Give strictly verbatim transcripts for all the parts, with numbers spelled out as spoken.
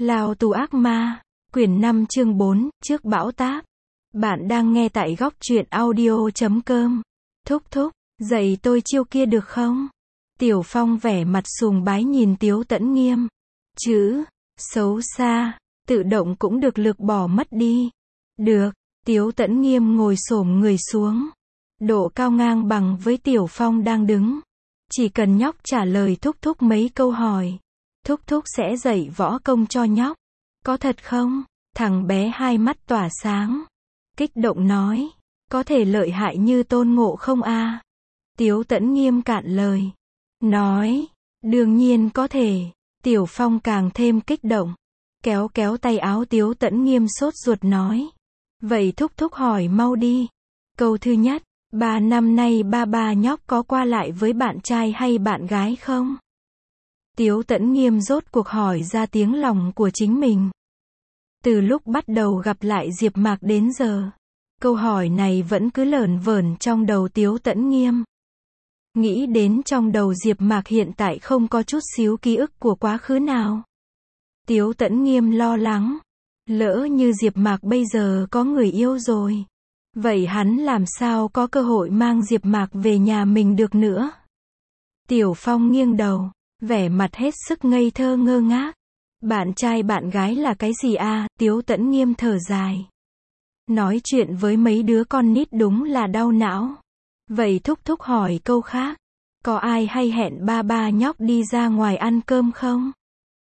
Lao tù ác ma, quyển năm chương bốn, trước bão táp. Bạn đang nghe tại góc truyện audio chấm com. Thúc thúc, dạy tôi chiêu kia được không? Tiểu Phong vẻ mặt sùng bái nhìn Tiếu Tẫn Nghiêm. Chữ, xấu xa, tự động cũng được lược bỏ mất đi. Được, Tiếu Tẫn Nghiêm ngồi xổm người xuống. Độ cao ngang bằng với Tiểu Phong đang đứng. Chỉ cần nhóc trả lời thúc thúc mấy câu hỏi. Thúc thúc sẽ dạy võ công cho nhóc. Có thật không? Thằng bé hai mắt tỏa sáng. Kích động nói. Có thể lợi hại như Tôn Ngộ không a? À? Tiếu Tẫn Nghiêm cạn lời. Nói. Đương nhiên có thể. Tiểu Phong càng thêm kích động. Kéo kéo tay áo Tiếu Tẫn Nghiêm sốt ruột nói. Vậy thúc thúc hỏi mau đi. Câu thứ nhất. Ba năm nay ba ba nhóc có qua lại với bạn trai hay bạn gái không? Tiếu Tẫn Nghiêm rốt cuộc hỏi ra tiếng lòng của chính mình. Từ lúc bắt đầu gặp lại Diệp Mạc đến giờ, câu hỏi này vẫn cứ lởn vởn trong đầu Tiếu Tẫn Nghiêm. Nghĩ đến trong đầu Diệp Mạc hiện tại không có chút xíu ký ức của quá khứ nào. Tiếu Tẫn Nghiêm lo lắng. Lỡ như Diệp Mạc bây giờ có người yêu rồi. Vậy hắn làm sao có cơ hội mang Diệp Mạc về nhà mình được nữa? Tiểu Phong nghiêng đầu, vẻ mặt hết sức ngây thơ ngơ ngác. Bạn trai bạn gái là cái gì a? À? Tiếu Tẫn Nghiêm thở dài. Nói chuyện với mấy đứa con nít đúng là đau não. Vậy thúc thúc hỏi câu khác. Có ai hay hẹn ba ba nhóc đi ra ngoài ăn cơm không?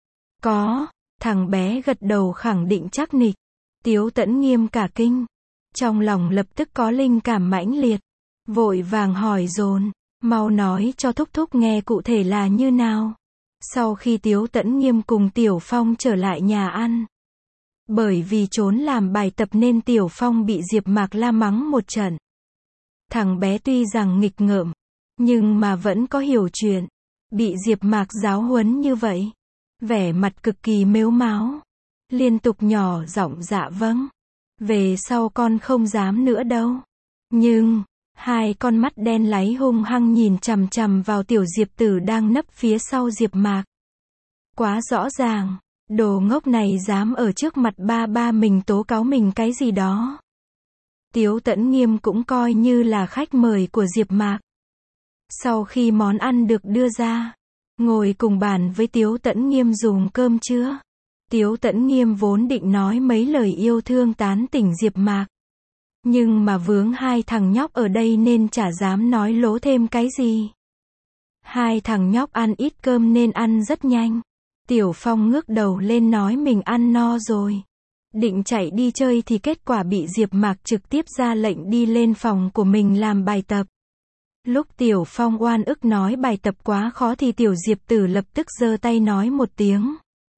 Có, thằng bé gật đầu khẳng định chắc nịch. Tiếu Tẫn Nghiêm cả kinh. Trong lòng lập tức có linh cảm mãnh liệt. Vội vàng hỏi dồn. Mau nói cho thúc thúc nghe cụ thể là như nào. Sau khi Tiếu Tẫn Nghiêm cùng Tiểu Phong trở lại nhà ăn. Bởi vì trốn làm bài tập nên Tiểu Phong bị Diệp Mạc la mắng một trận. Thằng bé tuy rằng nghịch ngợm, nhưng mà vẫn có hiểu chuyện. Bị Diệp Mạc giáo huấn như vậy. Vẻ mặt cực kỳ mếu máo. Liên tục nhỏ giọng dạ vâng. Về sau con không dám nữa đâu. Nhưng, hai con mắt đen láy hung hăng nhìn chằm chằm vào tiểu Diệp Tử đang nấp phía sau Diệp Mạc. Quá rõ ràng, đồ ngốc này dám ở trước mặt ba ba mình tố cáo mình cái gì đó. Tiếu Tẫn Nghiêm cũng coi như là khách mời của Diệp Mạc. Sau khi món ăn được đưa ra, ngồi cùng bàn với Tiếu Tẫn Nghiêm dùng cơm trưa. Tiếu Tẫn Nghiêm vốn định nói mấy lời yêu thương tán tỉnh Diệp Mạc. Nhưng mà vướng hai thằng nhóc ở đây nên chả dám nói lố thêm cái gì. Hai thằng nhóc ăn ít cơm nên ăn rất nhanh. Tiểu Phong ngước đầu lên nói mình ăn no rồi. Định chạy đi chơi thì kết quả bị Diệp Mạc trực tiếp ra lệnh đi lên phòng của mình làm bài tập. Lúc Tiểu Phong oan ức nói bài tập quá khó thì tiểu Diệp Tử lập tức giơ tay nói một tiếng.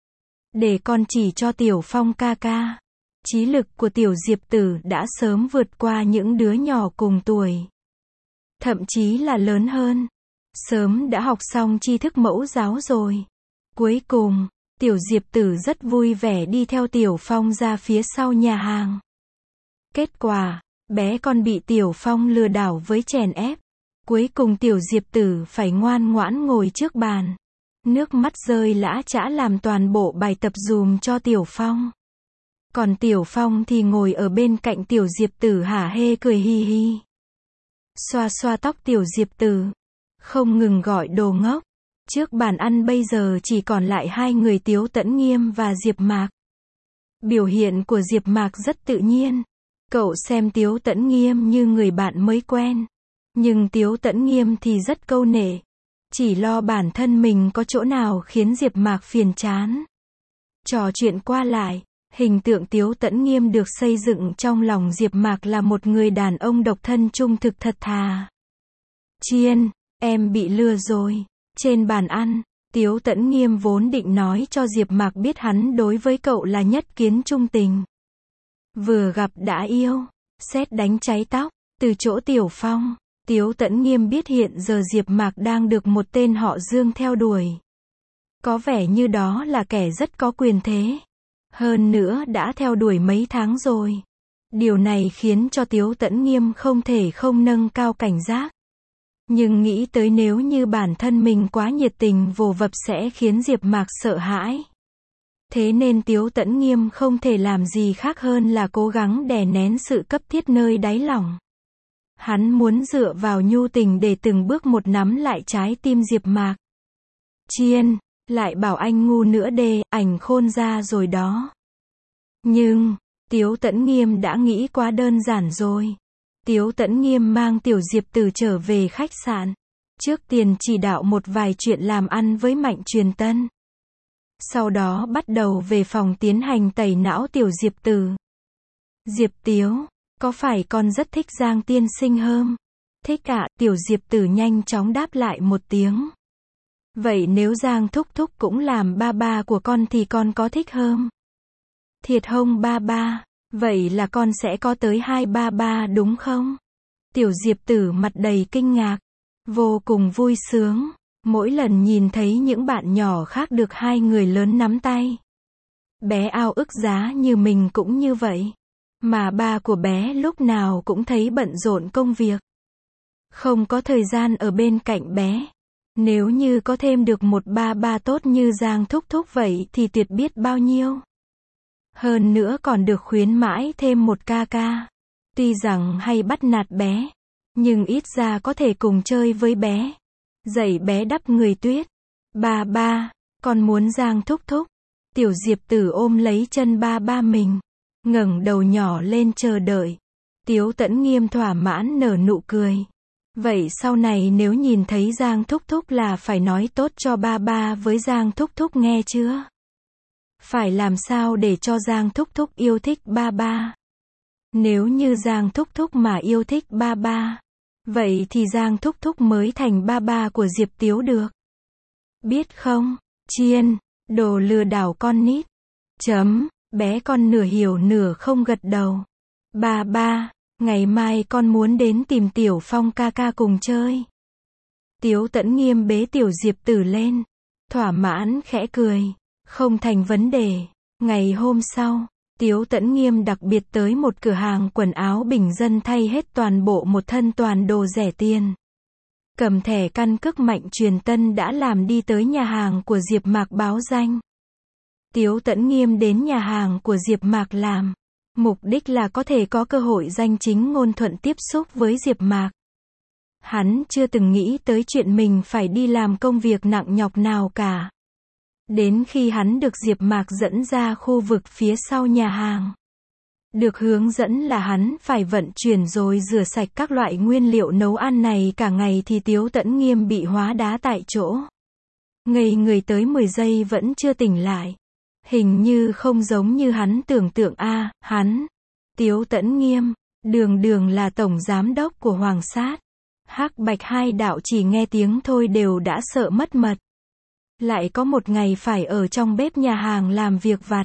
Để con chỉ cho Tiểu Phong ca ca. Trí lực của tiểu Diệp Tử đã sớm vượt qua những đứa nhỏ cùng tuổi. Thậm chí là lớn hơn. Sớm đã học xong tri thức mẫu giáo rồi. Cuối cùng, tiểu Diệp Tử rất vui vẻ đi theo Tiểu Phong ra phía sau nhà hàng. Kết quả, bé con bị Tiểu Phong lừa đảo với chèn ép. Cuối cùng tiểu Diệp Tử phải ngoan ngoãn ngồi trước bàn. Nước mắt rơi lã chã làm toàn bộ bài tập dùm cho Tiểu Phong. Còn Tiểu Phong thì ngồi ở bên cạnh tiểu Diệp Tử hả hê cười hi hi. Xoa xoa tóc tiểu Diệp Tử. Không ngừng gọi đồ ngốc. Trước bàn ăn bây giờ chỉ còn lại hai người Tiếu Tẫn Nghiêm và Diệp Mạc. Biểu hiện của Diệp Mạc rất tự nhiên. Cậu xem Tiếu Tẫn Nghiêm như người bạn mới quen. Nhưng Tiếu Tẫn Nghiêm thì rất câu nệ. Chỉ lo bản thân mình có chỗ nào khiến Diệp Mạc phiền chán. Trò chuyện qua lại. Hình tượng Tiếu Tẫn Nghiêm được xây dựng trong lòng Diệp Mạc là một người đàn ông độc thân trung thực thật thà. Chiên, em bị lừa rồi. Trên bàn ăn, Tiếu Tẫn Nghiêm vốn định nói cho Diệp Mạc biết hắn đối với cậu là nhất kiến trung tình. Vừa gặp đã yêu, sét đánh cháy tóc, từ chỗ Tiểu Phong, Tiếu Tẫn Nghiêm biết hiện giờ Diệp Mạc đang được một tên họ Dương theo đuổi. Có vẻ như đó là kẻ rất có quyền thế. Hơn nữa đã theo đuổi mấy tháng rồi. Điều này khiến cho Tiếu Tẫn Nghiêm không thể không nâng cao cảnh giác. Nhưng nghĩ tới nếu như bản thân mình quá nhiệt tình vồ vập sẽ khiến Diệp Mạc sợ hãi. Thế nên Tiếu Tẫn Nghiêm không thể làm gì khác hơn là cố gắng đè nén sự cấp thiết nơi đáy lòng. Hắn muốn dựa vào nhu tình để từng bước một nắm lại trái tim Diệp Mạc. Chiên, lại bảo anh ngu nữa đê, ảnh khôn ra rồi đó. Nhưng, Tiếu Tẫn Nghiêm đã nghĩ quá đơn giản rồi. Tiếu Tẫn Nghiêm mang Tiểu Diệp Tử trở về khách sạn. Trước tiên chỉ đạo một vài chuyện làm ăn với Mạnh Truyền Tân. Sau đó bắt đầu về phòng tiến hành tẩy não Tiểu Diệp Tử. Diệp Tiếu, có phải con rất thích Giang tiên sinh hơm? Thích ạ, Tiểu Diệp Tử nhanh chóng đáp lại một tiếng. Vậy nếu Giang thúc thúc cũng làm ba ba của con thì con có thích hơm? Thiệt hông ba ba, vậy là con sẽ có tới hai ba ba đúng không? Tiểu Diệp Tử mặt đầy kinh ngạc, vô cùng vui sướng, mỗi lần nhìn thấy những bạn nhỏ khác được hai người lớn nắm tay. Bé ao ước giá như mình cũng như vậy. Mà ba của bé lúc nào cũng thấy bận rộn công việc. Không có thời gian ở bên cạnh bé. Nếu như có thêm được một ba ba tốt như Giang thúc thúc vậy thì tuyệt biết bao nhiêu. Hơn nữa còn được khuyến mãi thêm một ca ca. Tuy rằng hay bắt nạt bé, nhưng ít ra có thể cùng chơi với bé. Dạy bé đắp người tuyết. Ba ba, con muốn Giang thúc thúc. Tiểu Diệp Tử ôm lấy chân ba ba mình, ngẩng đầu nhỏ lên chờ đợi. Tiếu Tẫn Nghiêm thỏa mãn nở nụ cười. Vậy sau này nếu nhìn thấy Giang thúc thúc là phải nói tốt cho ba ba với Giang thúc thúc nghe chưa? Phải làm sao để cho Giang thúc thúc yêu thích ba ba? Nếu như Giang thúc thúc mà yêu thích ba ba, vậy thì Giang thúc thúc mới thành ba ba của Diệp Tiếu được. Biết không, Chiên, đồ lừa đảo con nít. Chấm, bé con nửa hiểu nửa không gật đầu. Ba ba, ngày mai con muốn đến tìm Tiểu Phong ca ca cùng chơi. Tiếu Tẫn Nghiêm bế Tiểu Diệp Tử lên, thỏa mãn khẽ cười. Không thành vấn đề. Ngày hôm sau, Tiếu Tẫn Nghiêm đặc biệt tới một cửa hàng quần áo bình dân thay hết toàn bộ một thân toàn đồ rẻ tiền. Cầm thẻ căn cước Mạnh Truyền Tân đã làm đi tới nhà hàng của Diệp Mạc báo danh. Tiếu Tẫn Nghiêm đến nhà hàng của Diệp Mạc làm. Mục đích là có thể có cơ hội danh chính ngôn thuận tiếp xúc với Diệp Mạc. Hắn chưa từng nghĩ tới chuyện mình phải đi làm công việc nặng nhọc nào cả. Đến khi hắn được Diệp Mạc dẫn ra khu vực phía sau nhà hàng. Được hướng dẫn là hắn phải vận chuyển rồi rửa sạch các loại nguyên liệu nấu ăn này cả ngày thì Tiếu Tẫn Nghiêm bị hóa đá tại chỗ. Ngây người tới mười giây vẫn chưa tỉnh lại. Hình như không giống như hắn tưởng tượng a, à, hắn, Tiếu Tẫn Nghiêm, đường đường là tổng giám đốc của Hoàng Sát. Hắc Bạch hai đạo chỉ nghe tiếng thôi đều đã sợ mất mật. Lại có một ngày phải ở trong bếp nhà hàng làm việc vặt.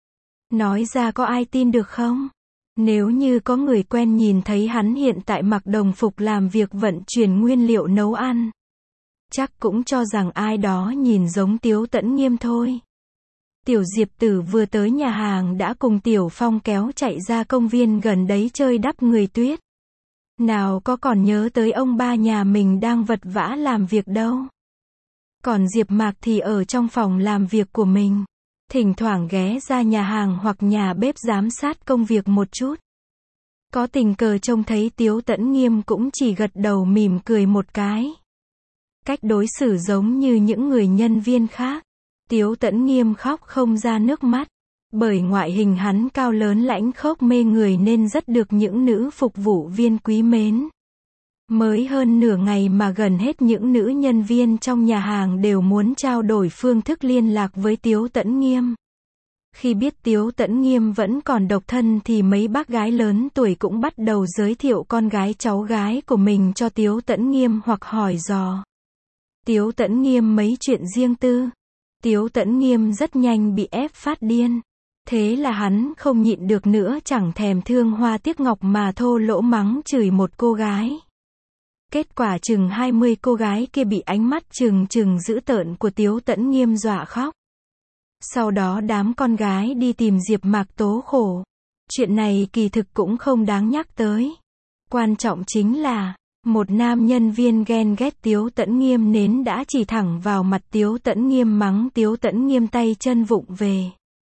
Nói ra có ai tin được không? Nếu như có người quen nhìn thấy hắn hiện tại mặc đồng phục làm việc vận chuyển nguyên liệu nấu ăn, chắc cũng cho rằng ai đó nhìn giống Tiếu Tẫn Nghiêm thôi. Tiểu Diệp Tử vừa tới nhà hàng đã cùng Tiểu Phong kéo chạy ra công viên gần đấy chơi đắp người tuyết. Nào có còn nhớ tới ông ba nhà mình đang vật vã làm việc đâu. Còn Diệp Mạc thì ở trong phòng làm việc của mình. Thỉnh thoảng ghé ra nhà hàng hoặc nhà bếp giám sát công việc một chút. Có tình cờ trông thấy Tiếu Tẫn Nghiêm cũng chỉ gật đầu mỉm cười một cái. Cách đối xử giống như những người nhân viên khác. Tiếu Tẫn Nghiêm khóc không ra nước mắt. Bởi ngoại hình hắn cao lớn lãnh khốc mê người nên rất được những nữ phục vụ viên quý mến. Mới hơn nửa ngày mà gần hết những nữ nhân viên trong nhà hàng đều muốn trao đổi phương thức liên lạc với Tiếu Tẫn Nghiêm. Khi biết Tiếu Tẫn Nghiêm vẫn còn độc thân thì mấy bác gái lớn tuổi cũng bắt đầu giới thiệu con gái cháu gái của mình cho Tiếu Tẫn Nghiêm hoặc hỏi dò Tiếu Tẫn Nghiêm mấy chuyện riêng tư. Tiếu Tẫn Nghiêm rất nhanh bị ép phát điên. Thế là hắn không nhịn được nữa, chẳng thèm thương hoa tiếc ngọc mà thô lỗ mắng chửi một cô gái. Kết quả chừng hai mươi cô gái kia bị ánh mắt trừng trừng dữ tợn của Tiếu Tẫn Nghiêm dọa khóc. Sau đó đám con gái đi tìm Diệp Mạc tố khổ. Chuyện này kỳ thực cũng không đáng nhắc tới. Quan trọng chính là, một nam nhân viên ghen ghét Tiếu Tẫn Nghiêm nến đã chỉ thẳng vào mặt Tiếu Tẫn Nghiêm mắng Tiếu Tẫn Nghiêm tay chân vụng về.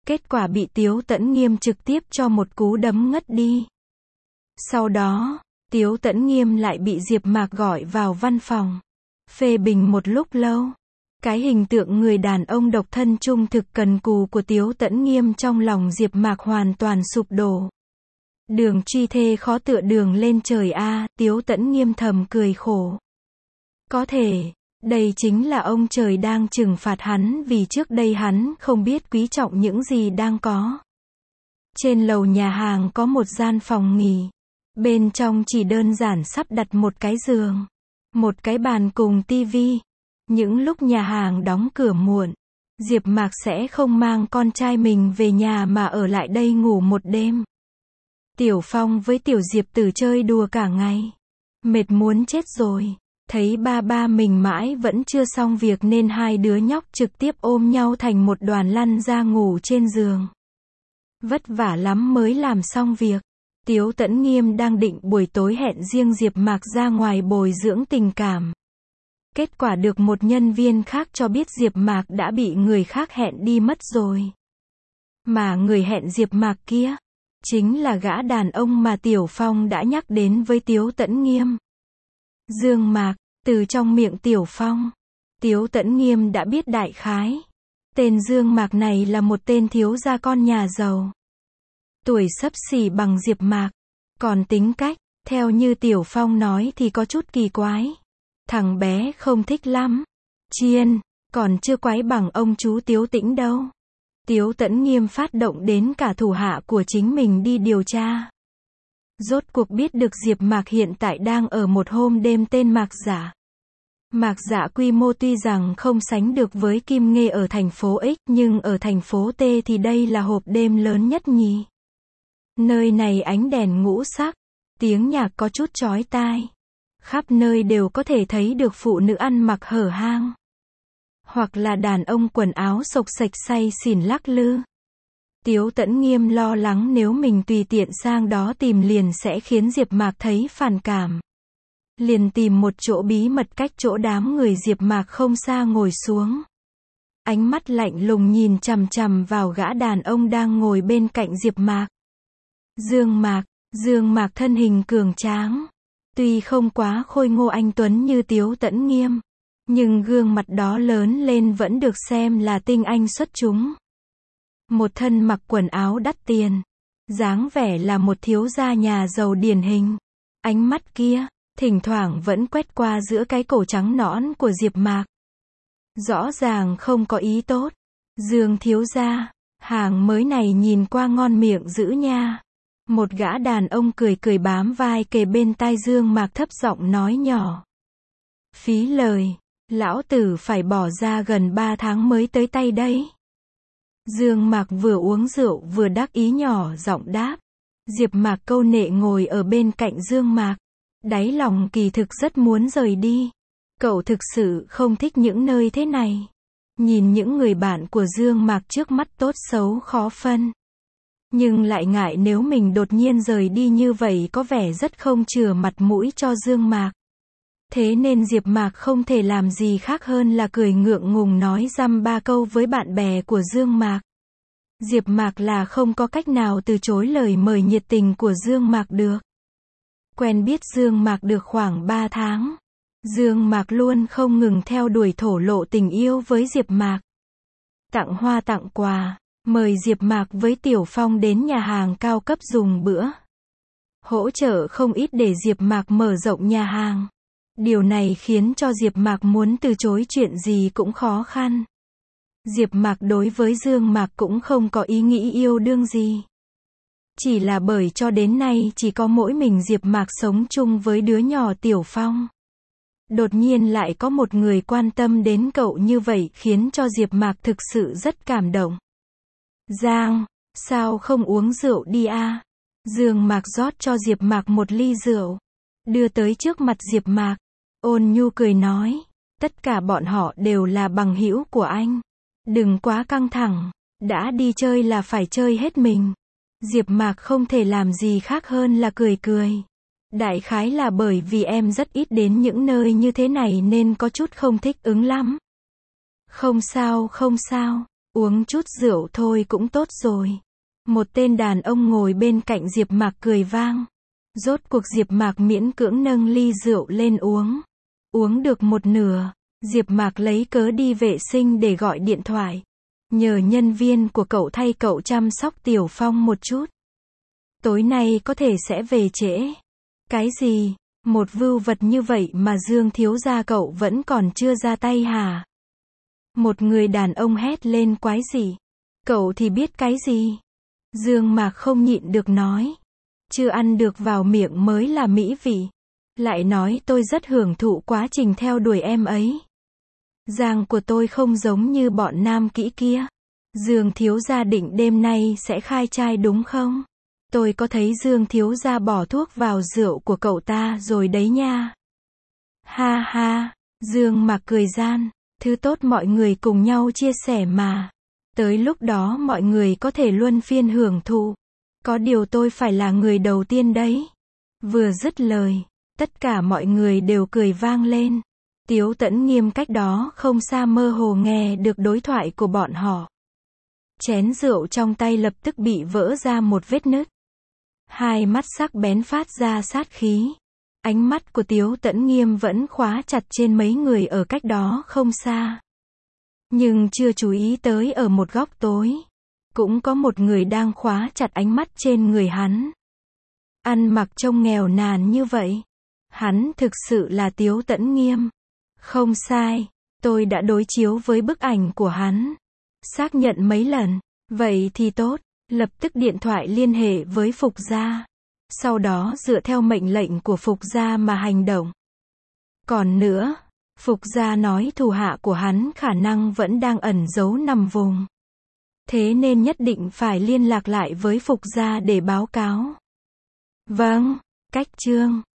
Kết quả bị Tiếu Tẫn Nghiêm trực tiếp cho một cú đấm ngất đi. Sau đó, Tiếu Tẫn Nghiêm lại bị Diệp Mạc gọi vào văn phòng. Phê bình một lúc lâu. Cái hình tượng người đàn ông độc thân trung thực cần cù của Tiếu Tẫn Nghiêm trong lòng Diệp Mạc hoàn toàn sụp đổ. Đường truy thê khó tựa đường lên trời a, Tiếu Tẫn Nghiêm thầm cười khổ. Có thể, đây chính là ông trời đang trừng phạt hắn vì trước đây hắn không biết quý trọng những gì đang có. Trên lầu nhà hàng có một gian phòng nghỉ. Bên trong chỉ đơn giản sắp đặt một cái giường, một cái bàn cùng tivi. Những lúc nhà hàng đóng cửa muộn, Diệp Mạc sẽ không mang con trai mình về nhà mà ở lại đây ngủ một đêm. Tiểu Phong với Tiểu Diệp Tử chơi đùa cả ngày. Mệt muốn chết rồi. Thấy ba ba mình mãi vẫn chưa xong việc nên hai đứa nhóc trực tiếp ôm nhau thành một đoàn lăn ra ngủ trên giường. Vất vả lắm mới làm xong việc. Tiếu Tẫn Nghiêm đang định buổi tối hẹn riêng Diệp Mạc ra ngoài bồi dưỡng tình cảm. Kết quả được một nhân viên khác cho biết Diệp Mạc đã bị người khác hẹn đi mất rồi. Mà người hẹn Diệp Mạc kia, chính là gã đàn ông mà Tiểu Phong đã nhắc đến với Tiếu Tẫn Nghiêm. Dương Mạc, từ trong miệng Tiểu Phong, Tiếu Tẫn Nghiêm đã biết đại khái. Tên Dương Mạc này là một tên thiếu gia con nhà giàu. Tuổi xấp xỉ bằng Diệp Mạc. Còn tính cách, theo như Tiểu Phong nói thì có chút kỳ quái. Thằng bé không thích lắm. Chiên, còn chưa quái bằng ông chú Tiếu Tĩnh đâu. Tiếu Tẫn Nghiêm phát động đến cả thủ hạ của chính mình đi điều tra. Rốt cuộc biết được Diệp Mạc hiện tại đang ở một hôm đêm tên Mạc Dạ. Mạc Dạ quy mô tuy rằng không sánh được với Kim Nghê ở thành phố X nhưng ở thành phố T thì đây là hộp đêm lớn nhất nhì. Nơi này ánh đèn ngũ sắc, tiếng nhạc có chút chói tai. Khắp nơi đều có thể thấy được phụ nữ ăn mặc hở hang. Hoặc là đàn ông quần áo xộc xệch say xỉn lắc lư. Tiếu Tẫn Nghiêm lo lắng nếu mình tùy tiện sang đó tìm liền sẽ khiến Diệp Mạc thấy phản cảm. Liền tìm một chỗ bí mật cách chỗ đám người Diệp Mạc không xa ngồi xuống. Ánh mắt lạnh lùng nhìn chằm chằm vào gã đàn ông đang ngồi bên cạnh Diệp Mạc. Dương Mạc, Dương Mạc thân hình cường tráng. Tuy không quá khôi ngô anh tuấn như Tiếu Tẫn Nghiêm, nhưng gương mặt đó lớn lên vẫn được xem là tinh anh xuất chúng. Một thân mặc quần áo đắt tiền, dáng vẻ là một thiếu gia nhà giàu điển hình. Ánh mắt kia, thỉnh thoảng vẫn quét qua giữa cái cổ trắng nõn của Diệp Mạc. Rõ ràng không có ý tốt. Dương thiếu gia, hàng mới này nhìn qua ngon miệng dữ nha. Một gã đàn ông cười cười bám vai kề bên tai Dương Mạc thấp giọng nói nhỏ. Phí lời, lão tử phải bỏ ra gần ba tháng mới tới tay đấy. Dương Mạc vừa uống rượu vừa đắc ý nhỏ giọng đáp. Diệp Mạc câu nệ ngồi ở bên cạnh Dương Mạc. Đáy lòng kỳ thực rất muốn rời đi. Cậu thực sự không thích những nơi thế này. Nhìn những người bạn của Dương Mạc trước mắt tốt xấu khó phân. Nhưng lại ngại nếu mình đột nhiên rời đi như vậy có vẻ rất không chừa mặt mũi cho Dương Mạc. Thế nên Diệp Mạc không thể làm gì khác hơn là cười ngượng ngùng nói dăm ba câu với bạn bè của Dương Mạc. Diệp Mạc là không có cách nào từ chối lời mời nhiệt tình của Dương Mạc được. Quen biết Dương Mạc được khoảng ba tháng. Dương Mạc luôn không ngừng theo đuổi thổ lộ tình yêu với Diệp Mạc. Tặng hoa tặng quà, mời Diệp Mạc với Tiểu Phong đến nhà hàng cao cấp dùng bữa. Hỗ trợ không ít để Diệp Mạc mở rộng nhà hàng. Điều này khiến cho Diệp Mạc muốn từ chối chuyện gì cũng khó khăn. Diệp Mạc đối với Dương Mạc cũng không có ý nghĩ yêu đương gì. Chỉ là bởi cho đến nay chỉ có mỗi mình Diệp Mạc sống chung với đứa nhỏ Tiểu Phong. Đột nhiên lại có một người quan tâm đến cậu như vậy khiến cho Diệp Mạc thực sự rất cảm động. Giang, sao không uống rượu đi a? Dương Mạc rót cho Diệp Mạc một ly rượu, đưa tới trước mặt Diệp Mạc. Ôn nhu cười nói, tất cả bọn họ đều là bằng hữu của anh. Đừng quá căng thẳng, đã đi chơi là phải chơi hết mình. Diệp Mạc không thể làm gì khác hơn là cười cười. Đại khái là bởi vì em rất ít đến những nơi như thế này nên có chút không thích ứng lắm. Không sao không sao, Uống chút rượu thôi cũng tốt rồi. Một tên đàn ông ngồi bên cạnh Diệp Mạc cười vang. Rốt cuộc Diệp Mạc miễn cưỡng nâng ly rượu lên uống. Uống được một nửa, Diệp Mạc lấy cớ đi vệ sinh để gọi điện thoại. Nhờ nhân viên của cậu thay cậu chăm sóc Tiểu Phong một chút. Tối nay có thể sẽ về trễ. Cái gì? Một vưu vật như vậy mà Dương thiếu gia cậu vẫn còn chưa ra tay hả? Một người đàn ông hét lên quái gì? Cậu thì biết cái gì? Dương Mạc không nhịn được nói. Chưa ăn được vào miệng mới là mỹ vị. Lại nói tôi rất hưởng thụ quá trình theo đuổi em ấy. Giang của tôi không giống như bọn nam kỹ kia. Dương thiếu gia định đêm nay sẽ khai trai đúng không? Tôi có thấy Dương thiếu gia bỏ thuốc vào rượu của cậu ta rồi đấy nha. Ha ha, Dương Mạc cười gian, thứ tốt mọi người cùng nhau chia sẻ mà. Tới lúc đó mọi người có thể luân phiên hưởng thụ. Có điều tôi phải là người đầu tiên đấy. Vừa dứt lời, tất cả mọi người đều cười vang lên. Tiếu Tẫn Nghiêm cách đó không xa mơ hồ nghe được đối thoại của bọn họ. Chén rượu trong tay lập tức bị vỡ ra một vết nứt. Hai mắt sắc bén phát ra sát khí. Ánh mắt của Tiếu Tẫn Nghiêm vẫn khóa chặt trên mấy người ở cách đó không xa. Nhưng chưa chú ý tới ở một góc tối. Cũng có một người đang khóa chặt ánh mắt trên người hắn. Ăn mặc trông nghèo nàn như vậy. Hắn thực sự là Tiếu Tẫn Nghiêm. Không sai, tôi đã đối chiếu với bức ảnh của hắn. Xác nhận mấy lần. Vậy thì tốt, lập tức điện thoại liên hệ với Phục gia. Sau đó dựa theo mệnh lệnh của Phục gia mà hành động. Còn nữa, Phục gia nói thủ hạ của hắn khả năng vẫn đang ẩn giấu nằm vùng. Thế nên nhất định phải liên lạc lại với Phục gia để báo cáo. Vâng, cách chương.